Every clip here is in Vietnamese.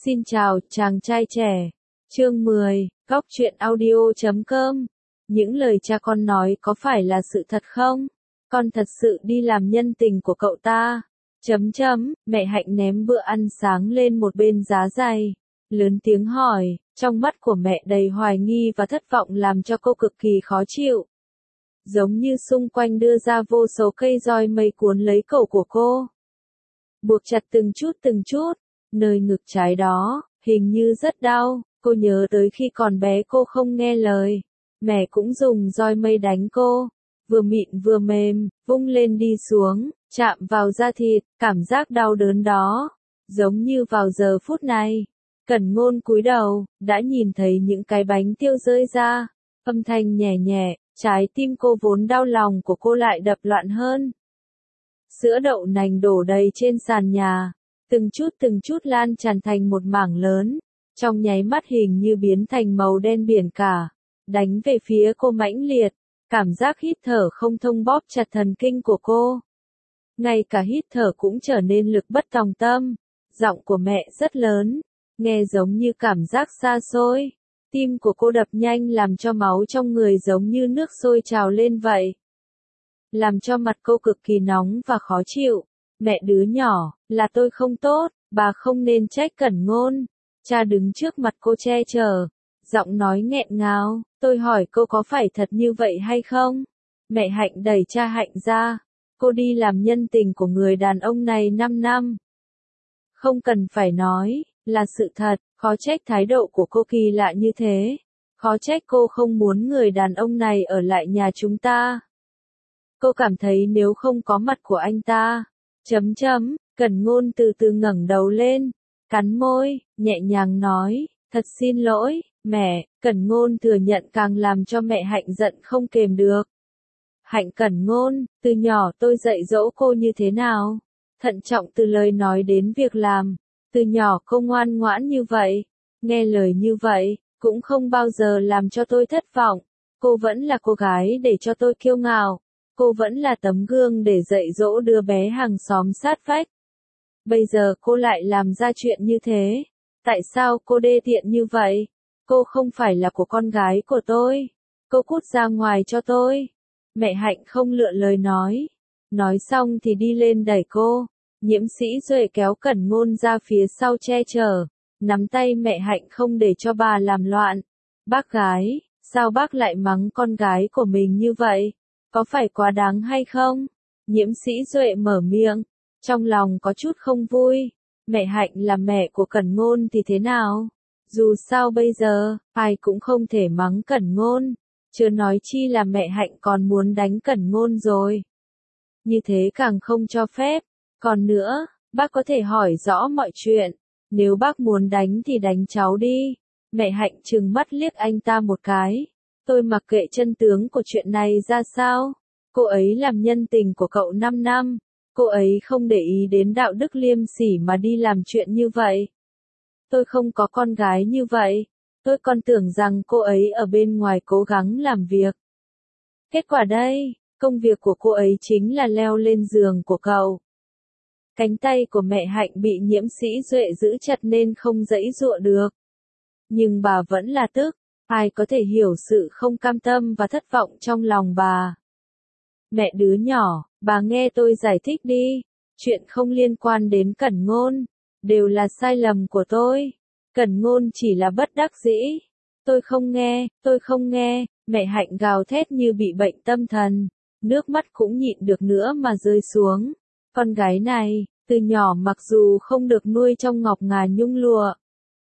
Xin chào, chàng trai trẻ. Chương 10, Góc truyện audio.com. Những lời cha con nói có phải là sự thật không? Con thật sự đi làm nhân tình của cậu ta. Mẹ Hạnh ném bữa ăn sáng lên một bên giá dày. Lớn tiếng hỏi, trong mắt của mẹ đầy hoài nghi và thất vọng làm cho cô cực kỳ khó chịu. Giống như xung quanh đưa ra vô số cây roi mây cuốn lấy cổ của cô. Buộc chặt từng chút. Nơi ngực trái đó, hình như rất đau, cô nhớ tới khi còn bé cô không nghe lời. Mẹ cũng dùng roi mây đánh cô, vừa mịn vừa mềm, vung lên đi xuống, chạm vào da thịt, cảm giác đau đớn đó, giống như vào giờ phút này. Cẩn Ngôn cúi đầu, đã nhìn thấy những cái bánh tiêu rơi ra, âm thanh nhẹ nhẹ, trái tim cô vốn đau lòng của cô lại đập loạn hơn. Sữa đậu nành đổ đầy trên sàn nhà. Từng chút lan tràn thành một mảng lớn, trong nháy mắt hình như biến thành màu đen biển cả, đánh về phía cô mãnh liệt, cảm giác hít thở không thông bóp chặt thần kinh của cô. Ngay cả hít thở cũng trở nên lực bất tòng tâm, giọng của mẹ rất lớn, nghe giống như cảm giác xa xôi, tim của cô đập nhanh làm cho máu trong người giống như nước sôi trào lên vậy. Làm cho mặt cô cực kỳ nóng và khó chịu. Mẹ đứa nhỏ, là tôi không tốt, bà không nên trách Cẩn Ngôn. Cha đứng trước mặt cô che chở, giọng nói nghẹn ngào, tôi hỏi cô có phải thật như vậy hay không? Mẹ Hạnh đẩy cha Hạnh ra, cô đi làm nhân tình của người đàn ông này 5 năm. Không cần phải nói, là sự thật, khó trách thái độ của cô kỳ lạ như thế. Khó trách cô không muốn người đàn ông này ở lại nhà chúng ta. Cô cảm thấy nếu không có mặt của anh ta. Cẩn Ngôn từ từ ngẩng đầu lên, cắn môi, nhẹ nhàng nói, thật xin lỗi, mẹ. Cẩn Ngôn thừa nhận càng làm cho mẹ Hạnh giận không kềm được. Hạnh Cẩn Ngôn, từ nhỏ tôi dạy dỗ cô như thế nào? Thận trọng từ lời nói đến việc làm. Từ nhỏ cô ngoan ngoãn như vậy, nghe lời như vậy, cũng không bao giờ làm cho tôi thất vọng. Cô vẫn là cô gái để cho tôi kiêu ngạo. Cô vẫn là tấm gương để dạy dỗ đứa bé hàng xóm sát vách. Bây giờ cô lại làm ra chuyện như thế. Tại sao cô đê tiện như vậy? Cô không phải là của con gái của tôi. Cô cút ra ngoài cho tôi. Mẹ Hạnh không lựa lời nói. Nói xong thì đi lên đẩy cô. Nhiễm Sĩ Duệ kéo Cẩn Ngôn ra phía sau che chở. Nắm tay mẹ Hạnh không để cho bà làm loạn. Bác gái, sao bác lại mắng con gái của mình như vậy? Có phải quá đáng hay không? Nhiễm Sĩ Duệ mở miệng, trong lòng có chút không vui. Mẹ Hạnh là mẹ của Cẩn Ngôn thì thế nào? Dù sao bây giờ, ai cũng không thể mắng Cẩn Ngôn. Chưa nói chi là mẹ Hạnh còn muốn đánh Cẩn Ngôn rồi. Như thế càng không cho phép. Còn nữa, bác có thể hỏi rõ mọi chuyện. Nếu bác muốn đánh thì đánh cháu đi. Mẹ Hạnh trừng mắt liếc anh ta một cái. Tôi mặc kệ chân tướng của chuyện này ra sao. Cô ấy làm nhân tình của cậu 5 năm. Cô ấy không để ý đến đạo đức liêm sỉ mà đi làm chuyện như vậy. Tôi không có con gái như vậy. Tôi còn tưởng rằng cô ấy ở bên ngoài cố gắng làm việc. Kết quả đây, công việc của cô ấy chính là leo lên giường của cậu. Cánh tay của mẹ Hạnh bị Nhiễm Sĩ Duệ giữ chặt nên không giãy giụa được. Nhưng bà vẫn là tức. Ai có thể hiểu sự không cam tâm và thất vọng trong lòng bà. Mẹ đứa nhỏ, bà nghe tôi giải thích đi. Chuyện không liên quan đến Cẩn Ngôn. Đều là sai lầm của tôi. Cẩn Ngôn chỉ là bất đắc dĩ. Tôi không nghe. Mẹ Hạnh gào thét như bị bệnh tâm thần. Nước mắt cũng nhịn được nữa mà rơi xuống. Con gái này, từ nhỏ mặc dù không được nuôi trong ngọc ngà nhung lụa.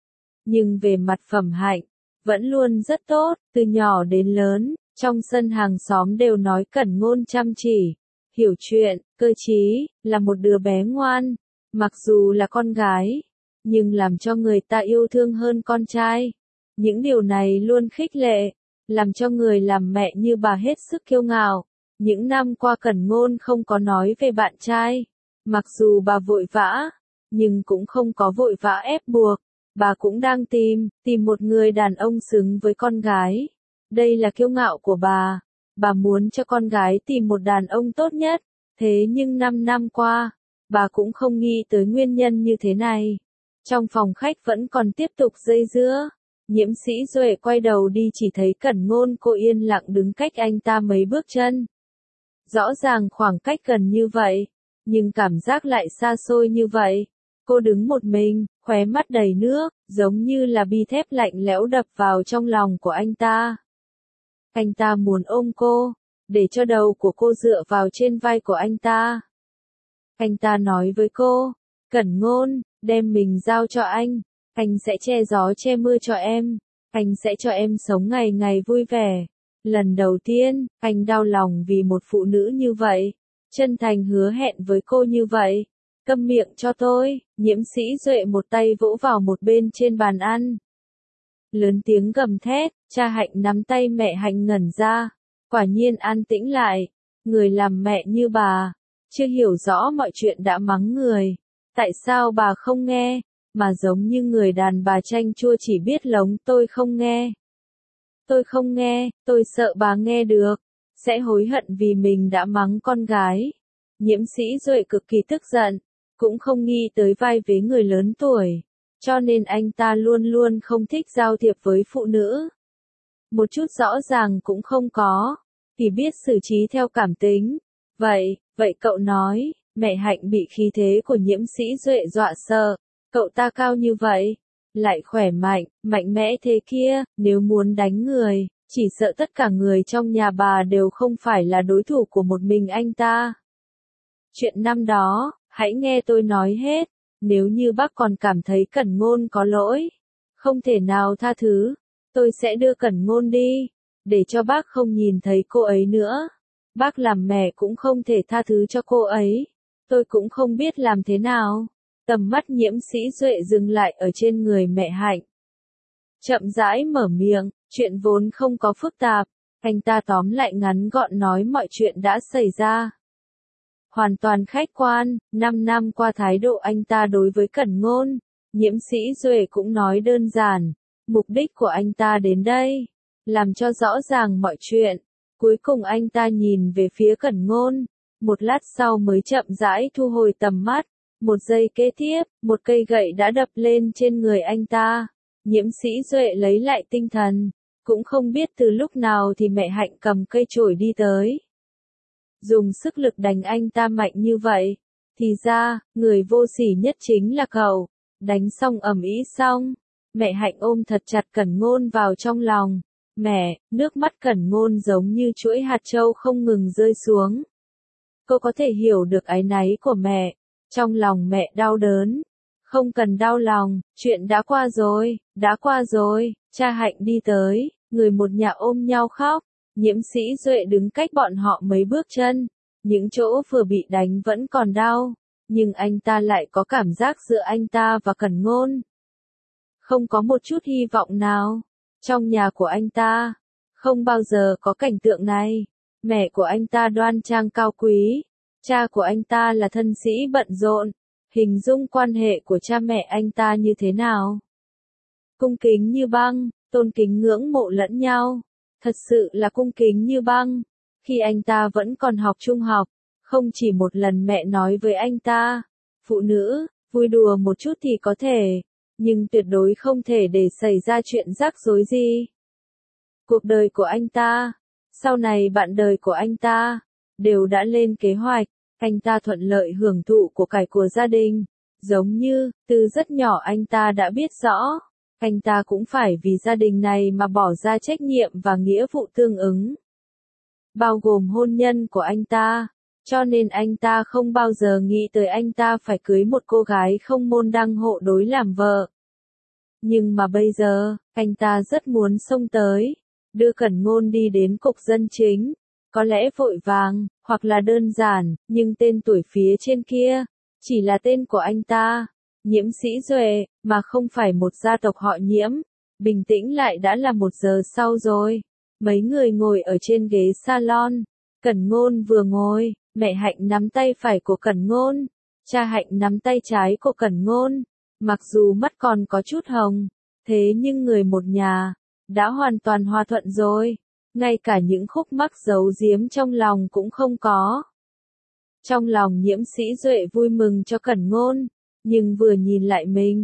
Nhưng về mặt phẩm hạnh, vẫn luôn rất tốt, từ nhỏ đến lớn, trong sân hàng xóm đều nói Cẩn Ngôn chăm chỉ, hiểu chuyện, cơ trí, là một đứa bé ngoan, mặc dù là con gái, nhưng làm cho người ta yêu thương hơn con trai. Những điều này luôn khích lệ, làm cho người làm mẹ như bà hết sức kiêu ngạo. Những năm qua Cẩn Ngôn không có nói về bạn trai, mặc dù bà vội vã, nhưng cũng không có vội vã ép buộc. Bà cũng đang tìm một người đàn ông xứng với con gái. Đây là kiêu ngạo của bà muốn cho con gái tìm một đàn ông tốt nhất. Thế nhưng 5 năm qua, bà cũng không nghĩ tới nguyên nhân như thế này. Trong phòng khách vẫn còn tiếp tục dây dưa. Nhiễm Sĩ Duệ quay đầu đi chỉ thấy Cẩn Ngôn cô yên lặng đứng cách anh ta mấy bước chân. Rõ ràng khoảng cách gần như vậy, nhưng cảm giác lại xa xôi như vậy. Cô đứng một mình, khóe mắt đầy nước, giống như là bi thép lạnh lẽo đập vào trong lòng của anh ta. Anh ta muốn ôm cô, để cho đầu của cô dựa vào trên vai của anh ta. Anh ta nói với cô, Cẩn Ngôn, đem mình giao cho anh sẽ che gió che mưa cho em, anh sẽ cho em sống ngày ngày vui vẻ. Lần đầu tiên, anh đau lòng vì một phụ nữ như vậy, chân thành hứa hẹn với cô như vậy. Câm miệng cho tôi, Nhiễm Sĩ Duệ một tay vỗ vào một bên trên bàn ăn. Lớn tiếng gầm thét, cha Hạnh nắm tay mẹ Hạnh ngẩn ra, quả nhiên an tĩnh lại, người làm mẹ như bà, chưa hiểu rõ mọi chuyện đã mắng người, tại sao bà không nghe, mà giống như người đàn bà chanh chua chỉ biết lống tôi không nghe. Tôi không nghe, tôi sợ bà nghe được, sẽ hối hận vì mình đã mắng con gái. Nhiễm Sĩ Duệ cực kỳ tức giận, cũng không nghĩ tới vai vế người lớn tuổi, cho nên anh ta luôn luôn không thích giao thiệp với phụ nữ. Một chút rõ ràng cũng không có, chỉ biết xử trí theo cảm tính. Vậy cậu nói, mẹ Hạnh bị khí thế của Nhiễm Sĩ Duệ dọa sợ, cậu ta cao như vậy, lại khỏe mạnh, mạnh mẽ thế kia, nếu muốn đánh người, chỉ sợ tất cả người trong nhà bà đều không phải là đối thủ của một mình anh ta. Chuyện năm đó, hãy nghe tôi nói hết, nếu như bác còn cảm thấy Cẩn Ngôn có lỗi, không thể nào tha thứ, tôi sẽ đưa Cẩn Ngôn đi, để cho bác không nhìn thấy cô ấy nữa. Bác làm mẹ cũng không thể tha thứ cho cô ấy, tôi cũng không biết làm thế nào. Tầm mắt Nhiễm Sĩ Duệ dừng lại ở trên người mẹ Hạnh. Chậm rãi mở miệng, chuyện vốn không có phức tạp, anh ta tóm lại ngắn gọn nói mọi chuyện đã xảy ra. Hoàn toàn khách quan, 5 năm qua thái độ anh ta đối với Cẩn Ngôn, Nhiễm Sĩ Duệ cũng nói đơn giản, mục đích của anh ta đến đây, làm cho rõ ràng mọi chuyện. Cuối cùng anh ta nhìn về phía Cẩn Ngôn, một lát sau mới chậm rãi thu hồi tầm mắt. Một giây kế tiếp, một cây gậy đã đập lên trên người anh ta. Nhiễm Sĩ Duệ lấy lại tinh thần, cũng không biết từ lúc nào thì mẹ Hạnh cầm cây chổi đi tới. Dùng sức lực đánh anh ta mạnh như vậy, thì ra, người vô sỉ nhất chính là cậu. Đánh xong ầm ĩ xong, mẹ Hạnh ôm thật chặt Cẩn Ngôn vào trong lòng. Mẹ, nước mắt Cẩn Ngôn giống như chuỗi hạt châu không ngừng rơi xuống. Cô có thể hiểu được áy náy của mẹ. Trong lòng mẹ đau đớn. Không cần đau lòng, chuyện đã qua rồi, cha Hạnh đi tới, người một nhà ôm nhau khóc. Nhiễm Sĩ Duệ đứng cách bọn họ mấy bước chân, những chỗ vừa bị đánh vẫn còn đau, nhưng anh ta lại có cảm giác giữa anh ta và Cẩn Ngôn. Không có một chút hy vọng nào. Trong nhà của anh ta, không bao giờ có cảnh tượng này. Mẹ của anh ta đoan trang cao quý. Cha của anh ta là thân sĩ bận rộn, hình dung quan hệ của cha mẹ anh ta như thế nào? Cung kính như băng, tôn kính ngưỡng mộ lẫn nhau, thật sự là cung kính như băng. Khi anh ta vẫn còn học trung học, không chỉ một lần mẹ nói với anh ta, phụ nữ, vui đùa một chút thì có thể, nhưng tuyệt đối không thể để xảy ra chuyện rắc rối gì. Cuộc đời của anh ta, sau này bạn đời của anh ta, đều đã lên kế hoạch. Anh ta thuận lợi hưởng thụ của cải của gia đình, giống như, từ rất nhỏ anh ta đã biết rõ, anh ta cũng phải vì gia đình này mà bỏ ra trách nhiệm và nghĩa vụ tương ứng, bao gồm hôn nhân của anh ta, cho nên anh ta không bao giờ nghĩ tới anh ta phải cưới một cô gái không môn đăng hộ đối làm vợ. Nhưng mà bây giờ, anh ta rất muốn xông tới, đưa Cẩn Ngôn đi đến cục dân chính. Có lẽ vội vàng, hoặc là đơn giản, nhưng tên tuổi phía trên kia, chỉ là tên của anh ta, Nhiễm Sĩ Duệ, mà không phải một gia tộc họ Nhiễm. Bình tĩnh lại đã là 1 giờ sau rồi. Mấy người ngồi ở trên ghế salon. Cẩn Ngôn vừa ngồi, mẹ Hạnh nắm tay phải của Cẩn Ngôn, cha Hạnh nắm tay trái của Cẩn Ngôn. Mặc dù mắt còn có chút hồng, thế nhưng người một nhà, đã hoàn toàn hòa thuận rồi. Ngay cả những khúc mắc giấu giếm trong lòng cũng không có. Trong lòng Nhiễm Sĩ Duệ vui mừng cho Cẩn Ngôn, nhưng vừa nhìn lại mình,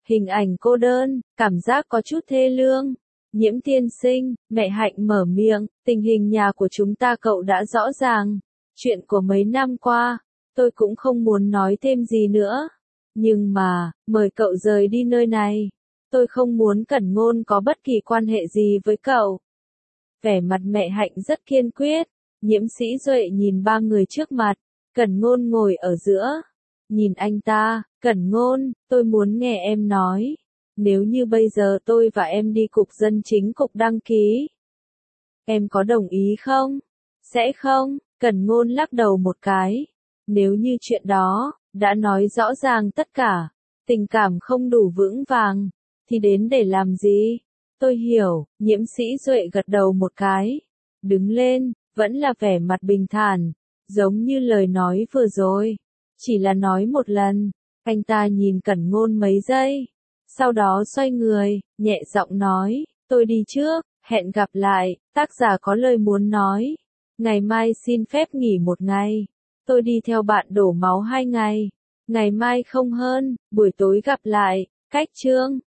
Hình ảnh cô đơn, cảm giác có chút thê lương. Nhiễm tiên sinh, mẹ Hạnh mở miệng, tình hình nhà của chúng ta cậu đã rõ ràng. Chuyện của mấy năm qua, tôi cũng không muốn nói thêm gì nữa. Nhưng mà, mời cậu rời đi nơi này. Tôi không muốn Cẩn Ngôn có bất kỳ quan hệ gì với cậu. Vẻ mặt mẹ Hạnh rất kiên quyết. Nhiễm Sĩ Duệ nhìn ba người trước mặt. Cẩn Ngôn ngồi ở giữa. Nhìn anh ta, Cẩn Ngôn, tôi muốn nghe em nói. Nếu như bây giờ tôi và em đi cục dân chính cục đăng ký, em có đồng ý không? Sẽ không, Cẩn Ngôn lắc đầu một cái. Nếu như chuyện đó, đã nói rõ ràng tất cả, tình cảm không đủ vững vàng, thì đến để làm gì? Tôi hiểu, Nhiễm Sĩ Duệ gật đầu một cái. Đứng lên, vẫn là vẻ mặt bình thản, giống như lời nói vừa rồi. Chỉ là nói một lần, anh ta nhìn Cẩn Ngôn mấy giây. Sau đó xoay người, nhẹ giọng nói, tôi đi trước, hẹn gặp lại, tác giả có lời muốn nói. Ngày mai xin phép nghỉ một ngày. Tôi đi theo bạn đổ máu 2 ngày. Ngày mai không hơn, buổi tối gặp lại, cách chương.